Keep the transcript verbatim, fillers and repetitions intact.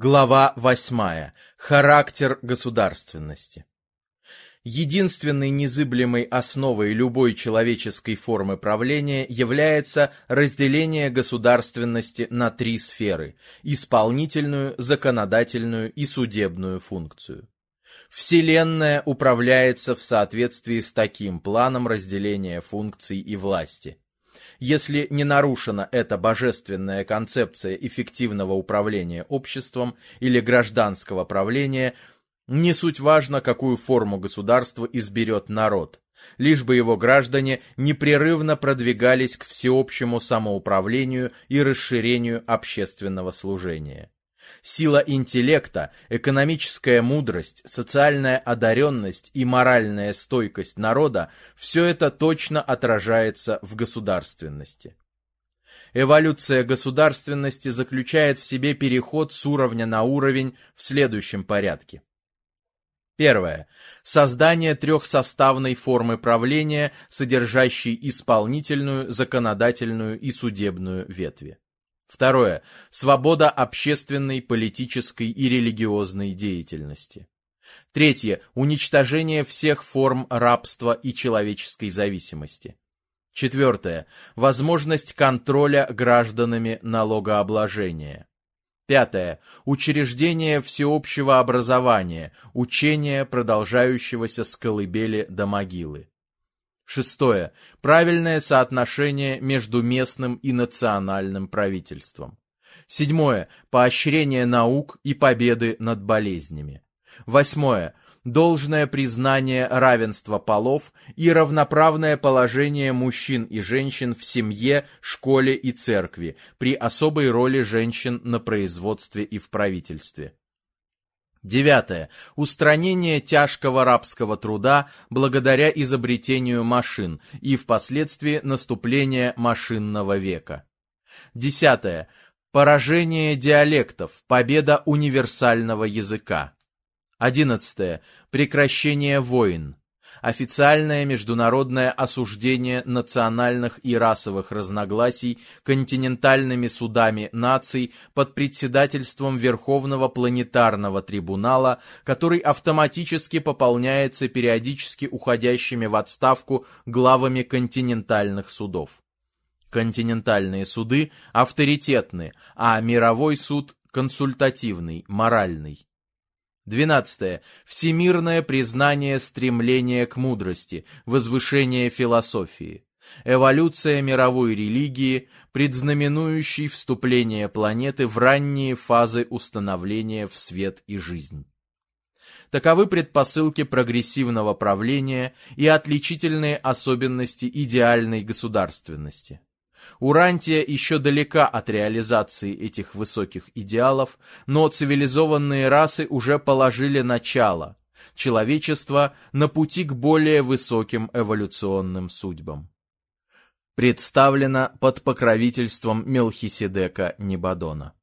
Глава восьмая. Характер государственности. Единственной незыблемой основой любой человеческой формы правления является разделение государственности на три сферы – исполнительную, законодательную и судебную функцию. Вселенная управляется в соответствии с таким планом разделения функций и власти. Если не нарушена эта божественная концепция эффективного управления обществом или гражданского правления, не суть важно, какую форму государства изберет народ, лишь бы его граждане непрерывно продвигались к всеобщему самоуправлению и расширению общественного служения. Сила интеллекта, экономическая мудрость, социальная одаренность и моральная стойкость народа – все это точно отражается в государственности. Эволюция государственности заключает в себе переход с уровня на уровень в следующем порядке. Первое. Создание трехсоставной формы правления, содержащей исполнительную, законодательную и судебную ветви. Второе. Свобода общественной, политической и религиозной деятельности. Третье. Уничтожение всех форм рабства и человеческой зависимости. Четвертое. Возможность контроля гражданами налогообложения. Пятое. Учреждение всеобщего образования, учения, продолжающегося с колыбели до могилы. Шестое. Правильное соотношение между местным и национальным правительством. Седьмое. Поощрение наук и победы над болезнями. Восьмое. Должное признание равенства полов и равноправное положение мужчин и женщин в семье, школе и церкви, при особой роли женщин на производстве и в правительстве. Девятое. Устранение тяжкого рабского труда благодаря изобретению машин и впоследствии наступление машинного века. Десятое. Поражение диалектов, победа универсального языка. Одиннадцатое. Прекращение войн. Официальное международное осуждение национальных и расовых разногласий континентальными судами наций под председательством Верховного планетарного трибунала, который автоматически пополняется периодически уходящими в отставку главами континентальных судов. Континентальные суды авторитетны, а мировой суд консультативный, моральный. Двенадцатое. Всемирное признание стремления к мудрости, возвышение философии. Эволюция мировой религии, предзнаменующей вступление планеты в ранние фазы установления в свет и жизнь. Таковы предпосылки прогрессивного правления и отличительные особенности идеальной государственности. Урантия еще далека от реализации этих высоких идеалов, но цивилизованные расы уже положили начало, человечество на пути к более высоким эволюционным судьбам. Представлено под покровительством Мелхиседека Небадона.